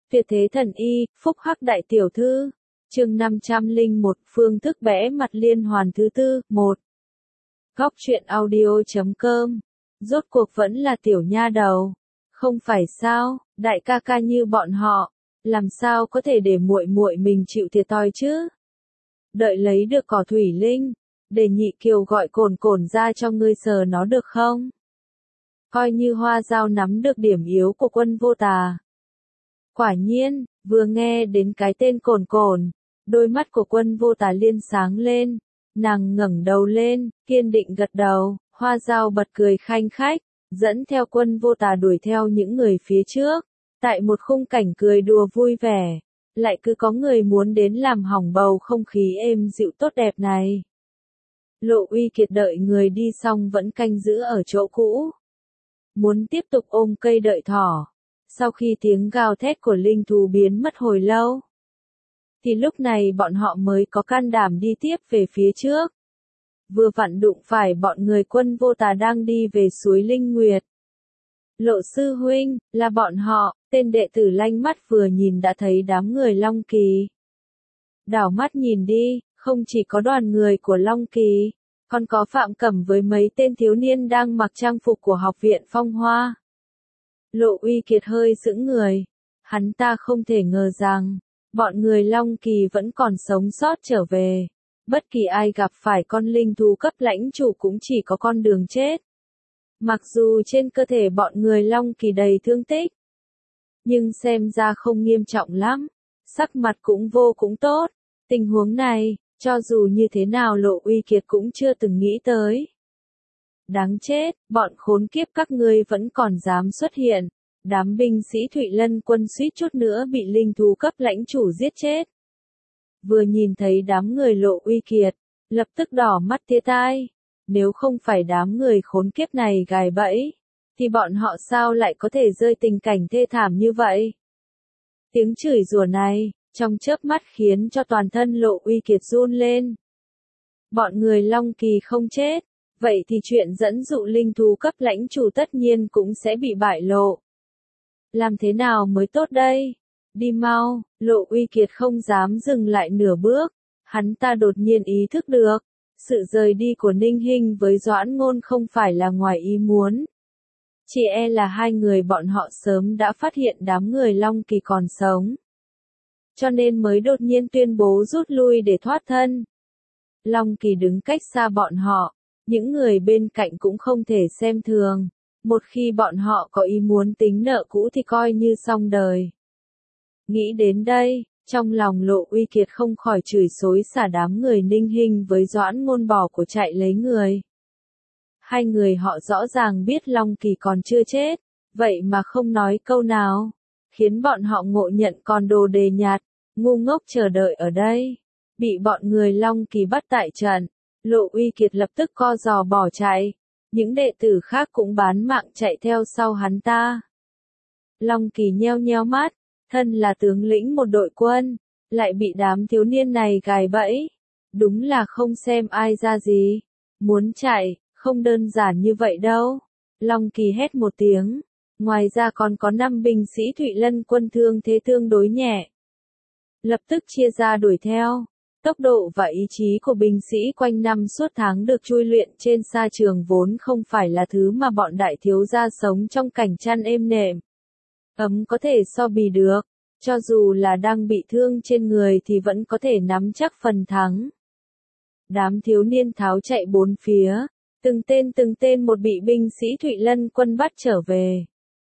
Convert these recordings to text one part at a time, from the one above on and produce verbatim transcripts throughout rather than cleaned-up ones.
Tuyệt thế thần y, phúc hắc đại tiểu thư. Chương năm trăm lẻ một, phương thức bẽ mặt liên hoàn thứ tư, một. Góc truyện audio chấm com. Rốt cuộc vẫn là tiểu nha đầu. Không phải sao, đại ca ca như bọn họ, làm sao có thể để muội muội mình chịu thiệt thòi chứ? Đợi lấy được cỏ thủy linh, để nhị kiều gọi cồn cồn ra cho ngươi sờ nó được không? Coi như hoa dao nắm được điểm yếu của quân vô tà. Quả nhiên, vừa nghe đến cái tên cồn cồn, đôi mắt của quân vô tà liên sáng lên, nàng ngẩng đầu lên, kiên định gật đầu, hoa dao bật cười khanh khách, dẫn theo quân vô tà đuổi theo những người phía trước, tại một khung cảnh cười đùa vui vẻ, lại cứ có người muốn đến làm hỏng bầu không khí êm dịu tốt đẹp này. Lộ Uy Kiệt đợi người đi xong vẫn canh giữ ở chỗ cũ, muốn tiếp tục ôm cây đợi thỏ. Sau khi tiếng gào thét của linh thú biến mất hồi lâu, thì lúc này bọn họ mới có can đảm đi tiếp về phía trước. Vừa vặn đụng phải bọn người quân vô tà đang đi về suối Linh Nguyệt. Lộ sư huynh, là bọn họ, tên đệ tử lanh mắt vừa nhìn đã thấy đám người Long Kỳ. Đảo mắt nhìn đi, không chỉ có đoàn người của Long Kỳ, còn có Phạm Cẩm với mấy tên thiếu niên đang mặc trang phục của học viện Phong Hoa. Lộ Uy Kiệt hơi sững người, hắn ta không thể ngờ rằng, bọn người Long Kỳ vẫn còn sống sót trở về. Bất kỳ ai gặp phải con linh thú cấp lãnh chủ cũng chỉ có con đường chết. Mặc dù trên cơ thể bọn người Long Kỳ đầy thương tích, nhưng xem ra không nghiêm trọng lắm, sắc mặt cũng vô cùng tốt. Tình huống này, cho dù như thế nào Lộ Uy Kiệt cũng chưa từng nghĩ tới. Đáng chết, bọn khốn kiếp các ngươi vẫn còn dám xuất hiện. Đám binh sĩ Thụy Lân quân suýt chút nữa bị linh thú cấp lãnh chủ giết chết. Vừa nhìn thấy đám người Lộ Uy Kiệt, lập tức đỏ mắt tía tai. Nếu không phải đám người khốn kiếp này gài bẫy, thì bọn họ sao lại có thể rơi tình cảnh thê thảm như vậy? Tiếng chửi rủa này, trong chớp mắt khiến cho toàn thân Lộ Uy Kiệt run lên. Bọn người Long Kỳ không chết, vậy thì chuyện dẫn dụ linh thú cấp lãnh chủ tất nhiên cũng sẽ bị bại lộ. Làm thế nào mới tốt đây? Đi mau, Lộ Uy Kiệt không dám dừng lại nửa bước, hắn ta đột nhiên ý thức được, sự rời đi của Ninh Hinh với Doãn Ngôn không phải là ngoài ý muốn. Chỉ e là hai người bọn họ sớm đã phát hiện đám người Long Kỳ còn sống, cho nên mới đột nhiên tuyên bố rút lui để thoát thân. Long Kỳ đứng cách xa bọn họ, những người bên cạnh cũng không thể xem thường. Một khi bọn họ có ý muốn tính nợ cũ thì coi như xong đời. Nghĩ đến đây, trong lòng Lộ Uy Kiệt không khỏi chửi xối xả đám người Ninh Hinh với Doãn Ngôn bỏ của chạy lấy người. Hai người họ rõ ràng biết Long Kỳ còn chưa chết, vậy mà không nói câu nào, khiến bọn họ ngộ nhận còn đồ đề nhạt, ngu ngốc chờ đợi ở đây. Bị bọn người Long Kỳ bắt tại trận, Lộ Uy Kiệt lập tức co giò bỏ chạy. Những đệ tử khác cũng bán mạng chạy theo sau hắn ta. Long Kỳ nheo nheo mắt, thân là tướng lĩnh một đội quân, lại bị đám thiếu niên này gài bẫy. Đúng là không xem ai ra gì. Muốn chạy, không đơn giản như vậy đâu. Long Kỳ hét một tiếng. Ngoài ra còn có năm binh sĩ Thụy Lân quân thương thế tương đối nhẹ. Lập tức chia ra đuổi theo. Tốc độ và ý chí của binh sĩ quanh năm suốt tháng được chui luyện trên sa trường vốn không phải là thứ mà bọn đại thiếu gia sống trong cảnh chăn êm nệm ấm có thể so bì được, cho dù là đang bị thương trên người thì vẫn có thể nắm chắc phần thắng. Đám thiếu niên tháo chạy bốn phía, từng tên từng tên một bị binh sĩ Thụy Lân quân bắt trở về.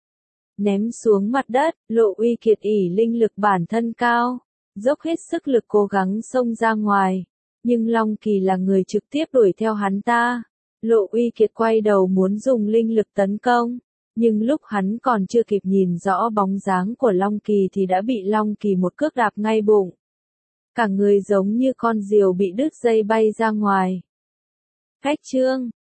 Ném xuống mặt đất, Lộ Uy Kiệt ỷ linh lực bản thân cao, dốc hết sức lực cố gắng xông ra ngoài, nhưng Long Kỳ là người trực tiếp đuổi theo hắn ta. Lộ Uy Kiệt quay đầu muốn dùng linh lực tấn công, nhưng lúc hắn còn chưa kịp nhìn rõ bóng dáng của Long Kỳ thì đã bị Long Kỳ một cước đạp ngay bụng. Cả người giống như con diều bị đứt dây bay ra ngoài. Cách chương